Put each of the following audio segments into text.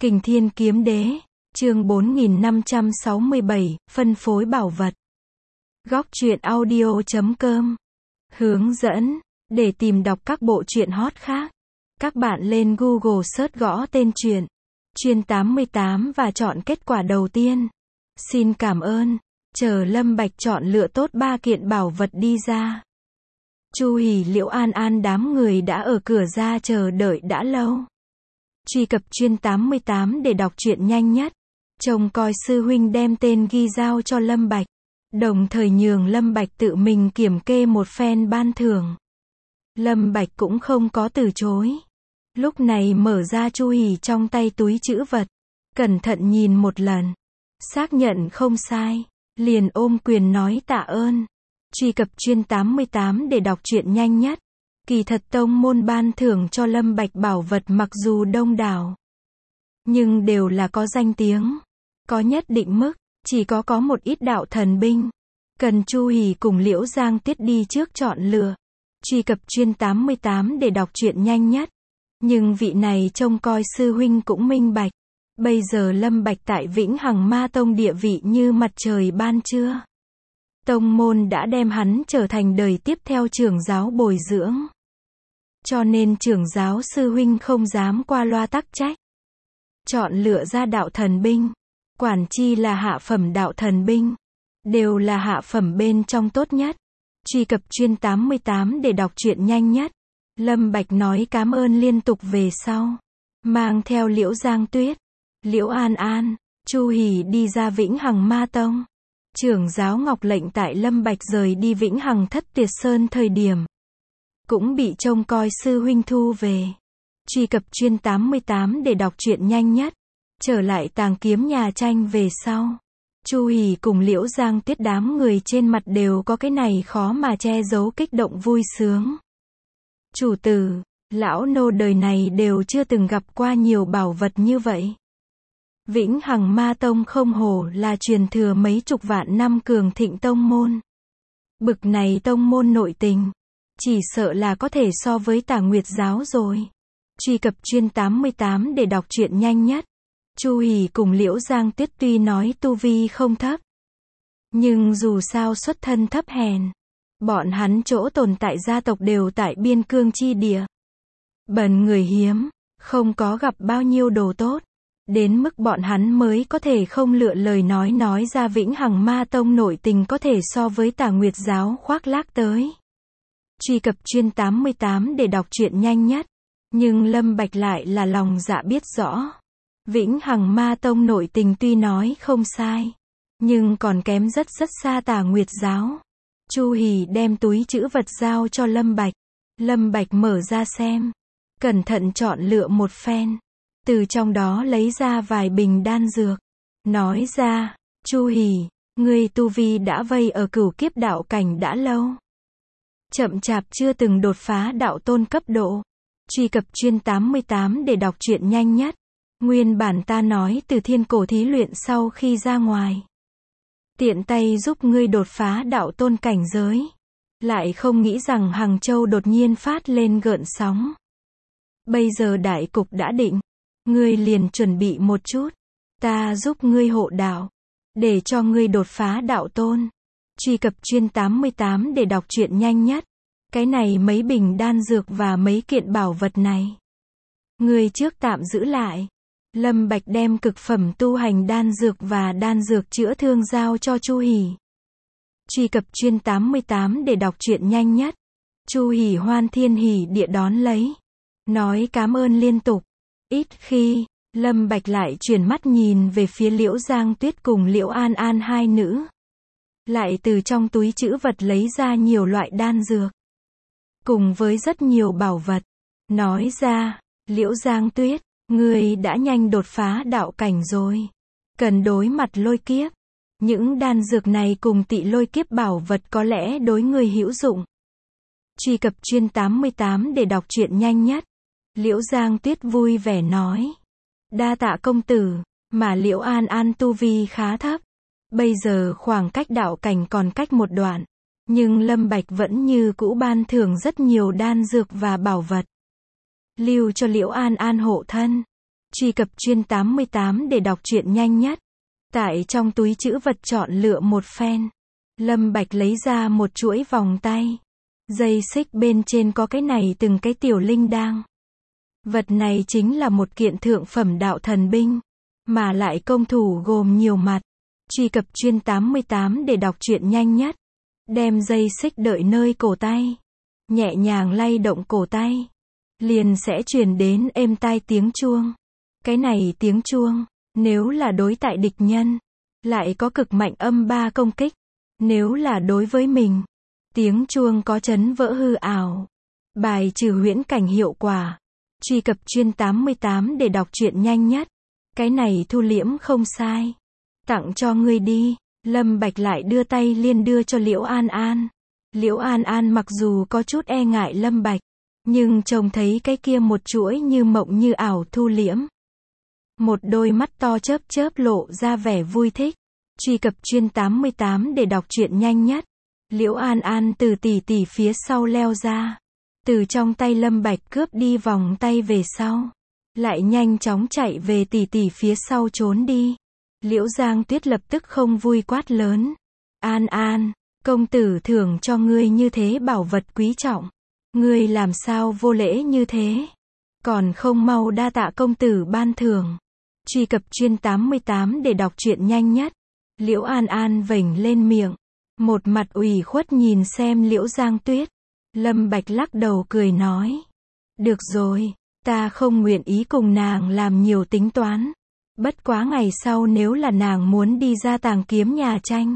Kình Thiên Kiếm Đế, chương 4567, phân phối bảo vật. Góc truyện audio.com. Hướng dẫn, để tìm đọc các bộ truyện hot khác. Các bạn lên Google search gõ tên truyện Chuyên 88 và chọn kết quả đầu tiên. Xin cảm ơn. Chờ Lâm Bạch chọn lựa tốt 3 kiện bảo vật đi ra. Chu Hỉ, Liễu An An đám người đã ở cửa ra chờ đợi đã lâu. Truy cập Chuyên 88 để đọc truyện nhanh nhất. Trông coi sư huynh đem tên ghi giao cho Lâm Bạch, đồng thời nhường Lâm Bạch tự mình kiểm kê một phen ban thưởng. Lâm Bạch cũng không có từ chối. Lúc này mở ra Chu Hỉ trong tay túi trữ vật, cẩn thận nhìn một lần, xác nhận không sai, liền ôm quyền nói tạ ơn. Truy cập Chuyên 88 để đọc truyện nhanh nhất. Kỳ thật tông môn ban thưởng cho Lâm Bạch bảo vật mặc dù đông đảo, nhưng đều là có danh tiếng, có nhất định mức, chỉ có một ít đạo thần binh, cần Chu Hỉ cùng Liễu Giang Tiết đi trước chọn lựa. Truy cập Chuyên 88 để đọc truyện nhanh nhất. Nhưng vị này trông coi sư huynh cũng minh bạch, bây giờ Lâm Bạch tại Vĩnh Hằng Ma Tông địa vị như mặt trời ban trưa. Tông môn đã đem hắn trở thành đời tiếp theo trưởng giáo bồi dưỡng. Cho nên trưởng giáo sư huynh không dám qua loa tắc trách. Chọn lựa ra đạo thần binh, quản chi là hạ phẩm đạo thần binh, đều là hạ phẩm bên trong tốt nhất. Truy cập Chuyên 88 để đọc truyện nhanh nhất. Lâm Bạch nói cảm ơn liên tục về sau, mang theo Liễu Giang Tuyết, Liễu An An, Chu Hỉ đi ra Vĩnh Hằng Ma Tông. Trưởng giáo Ngọc lệnh tại Lâm Bạch rời đi Vĩnh Hằng Thất Tuyệt Sơn thời điểm, cũng bị trông coi sư huynh thu về. Truy cập Chuyên 88 để đọc truyện nhanh nhất. Trở lại Tàng Kiếm nhà tranh về sau, Chu Hỉ cùng Liễu Giang Tiết đám người trên mặt đều có cái này khó mà che giấu kích động vui sướng. Chủ tử, lão nô đời này đều chưa từng gặp qua nhiều bảo vật như vậy. Vĩnh Hằng Ma Tông không hổ là truyền thừa mấy chục vạn năm cường thịnh tông môn. Bực này tông môn nội tình, chỉ sợ là có thể so với Tà Nguyệt giáo rồi. Truy cập Chuyên 88 để đọc truyện nhanh nhất. Chu Hỉ cùng Liễu Giang Tiết tuy nói tu vi không thấp, nhưng dù sao xuất thân thấp hèn. Bọn hắn chỗ tồn tại gia tộc đều tại biên cương chi địa. Bần người hiếm, không có gặp bao nhiêu đồ tốt, đến mức bọn hắn mới có thể không lựa lời nói ra Vĩnh Hằng Ma Tông nội tình có thể so với Tà Nguyệt giáo khoác lác tới. Truy cập Chuyên 88 để đọc truyện nhanh nhất. Nhưng Lâm Bạch lại là lòng dạ biết rõ. Vĩnh Hằng Ma Tông nội tình tuy nói không sai, nhưng còn kém rất xa Tà Nguyệt giáo. Chu Hỉ đem túi trữ vật giao cho Lâm Bạch. Lâm Bạch mở ra xem, cẩn thận chọn lựa một phen, từ trong đó lấy ra vài bình đan dược, nói ra, Chu Hỉ, ngươi tu vi đã vây ở cửu kiếp đạo cảnh đã lâu, chậm chạp chưa từng đột phá đạo tôn cấp độ. Truy cập Chuyên 88 để đọc truyện nhanh nhất. Nguyên bản ta nói từ thiên cổ thí luyện sau khi ra ngoài, tiện tay giúp ngươi đột phá đạo tôn cảnh giới. Lại không nghĩ rằng Hằng Châu đột nhiên phát lên gợn sóng. Bây giờ đại cục đã định, ngươi liền chuẩn bị một chút, ta giúp ngươi hộ đạo, để cho ngươi đột phá đạo tôn. Truy cập Chuyên 88 để đọc truyện nhanh nhất. Cái này mấy bình đan dược và mấy kiện bảo vật này, ngươi trước tạm giữ lại. Lâm Bạch đem cực phẩm tu hành đan dược và đan dược chữa thương giao cho Chu Hỉ. Truy cập Chuyên 88 để đọc truyện nhanh nhất. Chu Hỉ hoan thiên hỉ địa đón lấy, nói cảm ơn liên tục. Ít khi, Lâm Bạch lại chuyển mắt nhìn về phía Liễu Giang Tuyết cùng Liễu An An hai nữ. Lại từ trong túi trữ vật lấy ra nhiều loại đan dược, cùng với rất nhiều bảo vật. Nói ra, Liễu Giang Tuyết, ngươi đã nhanh đột phá đạo cảnh rồi, cần đối mặt lôi kiếp. Những đan dược này cùng Tị Lôi Kiếp bảo vật có lẽ đối ngươi hữu dụng. Truy cập Chuyên 88 để đọc truyện nhanh nhất. Liễu Giang Tuyết vui vẻ nói, đa tạ công tử. Mà Liễu An An tu vi khá thấp, bây giờ khoảng cách đạo cảnh còn cách một đoạn, nhưng Lâm Bạch vẫn như cũ ban thưởng rất nhiều đan dược và bảo vật, lưu cho Liễu An An hộ thân. Truy cập chuyên 88 để đọc truyện nhanh nhất. Tại trong túi trữ vật chọn lựa một phen, Lâm Bạch lấy ra một chuỗi vòng tay. Dây xích bên trên có cái này từng cái tiểu linh đang. Vật này chính là một kiện thượng phẩm đạo thần binh, mà lại công thủ gồm nhiều mặt. Truy cập chuyên 88 để đọc truyện nhanh nhất. Đem dây xích đợi nơi cổ tay, nhẹ nhàng lay động cổ tay, liền sẽ truyền đến êm tai tiếng chuông. Cái này tiếng chuông, nếu là đối tại địch nhân, lại có cực mạnh âm 3 công kích. Nếu là đối với mình, tiếng chuông có chấn vỡ hư ảo, bài trừ huyễn cảnh hiệu quả. Truy cập chuyên 88 để đọc truyện nhanh nhất. Cái này thu liễm không sai. Tặng cho ngươi đi. Lâm Bạch lại đưa tay liên đưa cho Liễu An An. Liễu An An mặc dù có chút e ngại Lâm Bạch, nhưng trông thấy cái kia một chuỗi như mộng như ảo thu liễm, một đôi mắt to chớp chớp lộ ra vẻ vui thích. Truy cập chuyên 88 để đọc truyện nhanh nhất. Liễu An An từ tỷ tỷ phía sau leo ra, từ trong tay Lâm Bạch cướp đi vòng tay về sau, lại nhanh chóng chạy về tỷ tỷ phía sau trốn đi. Liễu Giang Tuyết lập tức không vui quát lớn. An An, công tử thưởng cho ngươi như thế bảo vật quý trọng, ngươi làm sao vô lễ như thế? Còn không mau đa tạ công tử ban thưởng. Truy cập chuyên 88 để đọc truyện nhanh nhất. Liễu An An vểnh lên miệng, một mặt ủy khuất nhìn xem Liễu Giang Tuyết. Lâm Bạch lắc đầu cười nói. Được rồi, ta không nguyện ý cùng nàng làm nhiều tính toán. Bất quá ngày sau nếu là nàng muốn đi ra tàng kiếm nhà tranh,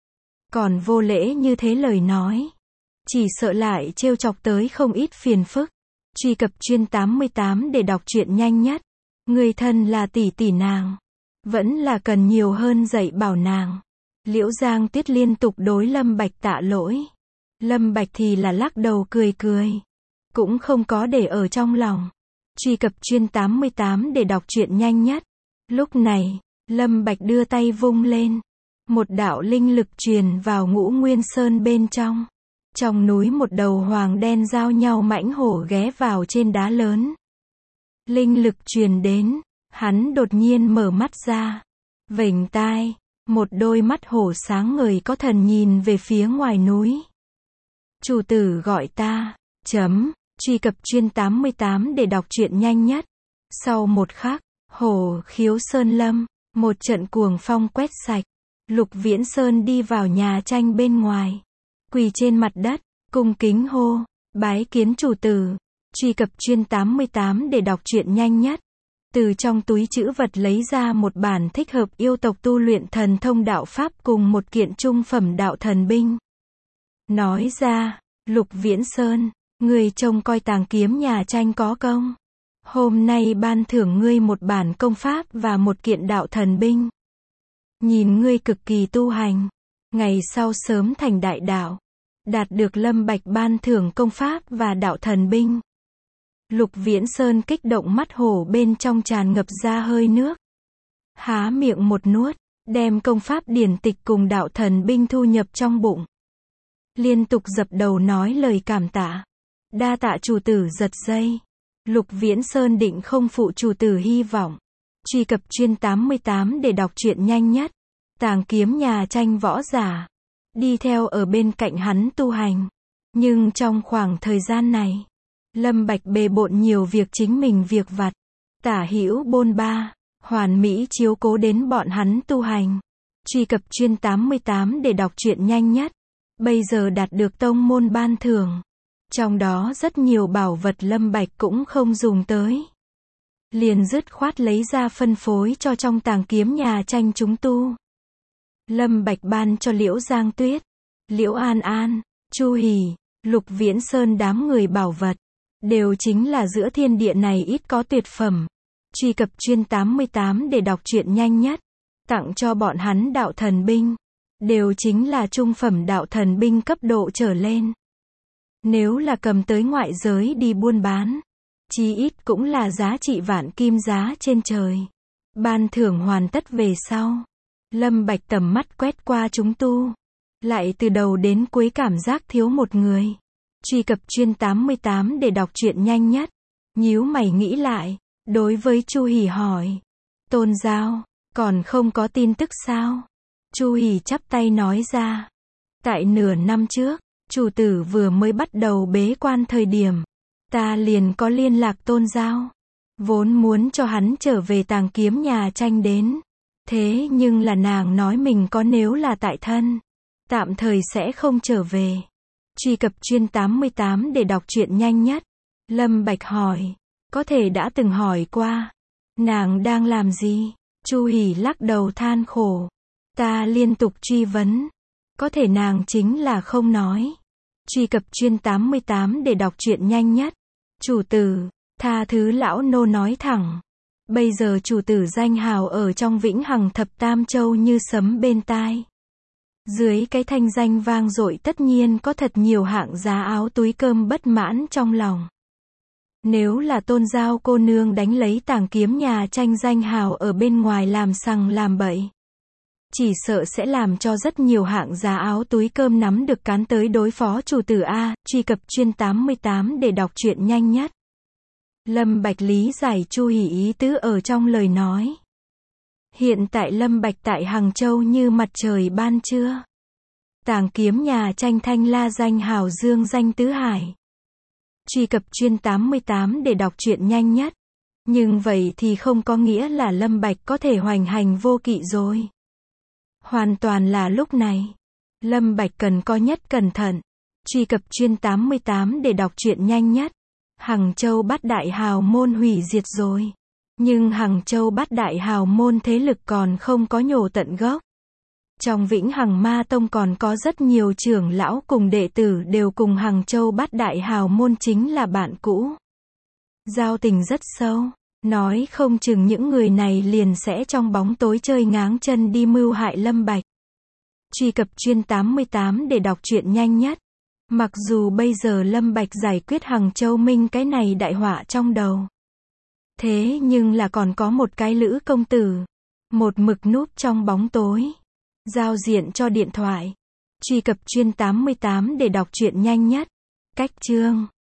còn vô lễ như thế lời nói, chỉ sợ lại trêu chọc tới không ít phiền phức. Truy cập chuyên 88 để đọc truyện nhanh nhất. Người thân là tỷ tỷ nàng, vẫn là cần nhiều hơn dạy bảo nàng. Liễu Giang Tuyết liên tục đối Lâm Bạch tạ lỗi. Lâm Bạch thì là lắc đầu cười cười, cũng không có để ở trong lòng. Truy cập chuyên 88 để đọc truyện nhanh nhất. Lúc này, Lâm Bạch đưa tay vung lên, một đạo linh lực truyền vào Ngũ Nguyên Sơn bên trong. Trong núi một đầu hoàng đen giao nhau mãnh hổ ghé vào trên đá lớn. Linh lực truyền đến, hắn đột nhiên mở mắt ra, vểnh tai, một đôi mắt hổ sáng ngời có thần nhìn về phía ngoài núi. Chủ tử gọi ta, truy cập chuyên 88 để đọc truyện nhanh nhất. Sau một khắc, hổ khiếu sơn lâm, một trận cuồng phong quét sạch. Lục Viễn Sơn đi vào nhà tranh bên ngoài, quỳ trên mặt đất, cung kính hô, bái kiến chủ tử. Truy cập chuyên 88 để đọc truyện nhanh nhất. Từ trong túi trữ vật lấy ra một bản thích hợp yêu tộc tu luyện thần thông đạo pháp cùng một kiện trung phẩm đạo thần binh. Nói ra, Lục Viễn Sơn, ngươi trông coi tàng kiếm nhà tranh có công. Hôm nay ban thưởng ngươi một bản công pháp và một kiện đạo thần binh. Nhìn ngươi cực kỳ tu hành, ngày sau sớm thành đại đạo, đạt được Lâm Bạch ban thưởng công pháp và đạo thần binh. Lục Viễn Sơn kích động mắt hổ bên trong tràn ngập ra hơi nước. Há miệng một nuốt, đem công pháp điển tịch cùng đạo thần binh thu nhập trong bụng. Liên tục dập đầu nói lời cảm tạ. Đa tạ chủ tử giật dây. Lục Viễn Sơn định không phụ chủ tử hy vọng. Truy cập chuyên 88 để đọc truyện nhanh nhất. Tàng kiếm nhà tranh võ giả, đi theo ở bên cạnh hắn tu hành. Nhưng trong khoảng thời gian này, Lâm Bạch bề bộn nhiều việc chính mình việc vặt, tả hữu bôn ba, hoàn mỹ chiếu cố đến bọn hắn tu hành. Truy cập chuyên 88 để đọc truyện nhanh nhất. Bây giờ đạt được tông môn ban thưởng, trong đó rất nhiều bảo vật Lâm Bạch cũng không dùng tới, liền dứt khoát lấy ra phân phối cho trong tàng kiếm nhà tranh chúng tu. Lâm Bạch ban cho Liễu Giang Tuyết, Liễu An An, Chu Hỉ, Lục Viễn Sơn đám người bảo vật, đều chính là giữa thiên địa này ít có tuyệt phẩm. Truy cập chuyên 88 để đọc truyện nhanh nhất. Tặng cho bọn hắn đạo thần binh, đều chính là trung phẩm đạo thần binh cấp độ trở lên. Nếu là cầm tới ngoại giới đi buôn bán, chí ít cũng là giá trị vạn kim giá trên trời. Ban thưởng hoàn tất về sau, Lâm Bạch tầm mắt quét qua chúng tu, lại từ đầu đến cuối cảm giác thiếu một người. Truy cập chuyên 88 để đọc truyện nhanh nhất. Nhíu mày nghĩ lại, Đối với Chu Hỉ hỏi. Tôn Giao, còn không có tin tức sao? Chu Hỉ chắp tay nói ra. Tại nửa năm trước, chủ tử vừa mới bắt đầu bế quan thời điểm, ta liền có liên lạc Tôn Giao. Vốn muốn cho hắn trở về Tàng Kiếm nhà tranh đến. Thế nhưng là nàng nói mình có nếu là tại thân, tạm thời sẽ không trở về. Truy cập chuyên 88 để đọc truyện nhanh nhất. Lâm Bạch hỏi. Có thể đã từng hỏi qua. Nàng đang làm gì? Chu Hỉ lắc đầu than khổ. Ta liên tục truy vấn. Có thể nàng chính là không nói. Truy cập chuyên 88 để đọc truyện nhanh nhất. Chủ tử, tha thứ lão nô nói thẳng. Bây giờ chủ tử danh hào ở trong Vĩnh Hằng Thập Tam Châu như sấm bên tai. Dưới cái thanh danh vang dội tất nhiên có thật nhiều hạng giá áo túi cơm bất mãn trong lòng. Nếu là Tôn Giao cô nương đánh lấy Tàng Kiếm nhà tranh danh hào ở bên ngoài làm sằng làm bậy, chỉ sợ sẽ làm cho rất nhiều hạng giá áo túi cơm nắm được cán tới đối phó chủ tử A. Truy cập chuyên 88 để đọc truyện nhanh nhất. Lâm Bạch lý giải Chu Hỉ ý tứ ở trong lời nói. Hiện tại Lâm Bạch tại Hằng Châu như mặt trời ban trưa. Tàng Kiếm nhà tranh thanh la danh hào dương danh tứ hải. Truy cập chuyên 88 để đọc truyện nhanh nhất. Nhưng vậy thì không có nghĩa là Lâm Bạch có thể hoành hành vô kỵ rồi. Hoàn toàn là lúc này. Lâm Bạch cần có nhất cẩn thận. Truy cập chuyên 88 để đọc truyện nhanh nhất. Hằng Châu Bát Đại Hào Môn hủy diệt rồi. Nhưng Hằng Châu Bát Đại Hào Môn thế lực còn không có nhổ tận gốc. Trong Vĩnh Hằng Ma Tông còn có rất nhiều trưởng lão cùng đệ tử đều cùng Hằng Châu Bát Đại Hào Môn chính là bạn cũ. Giao tình rất sâu. Nói không chừng những người này liền sẽ trong bóng tối chơi ngáng chân đi mưu hại Lâm Bạch. Truy cập chuyên 88 để đọc truyện nhanh nhất. Mặc dù bây giờ Lâm Bạch giải quyết Hằng Châu Minh cái này đại họa trong đầu. Thế nhưng là còn có một cái Lữ công tử. Một mực núp trong bóng tối. Giao diện cho điện thoại. Truy cập chuyên 88 để đọc truyện nhanh nhất. Cách chương.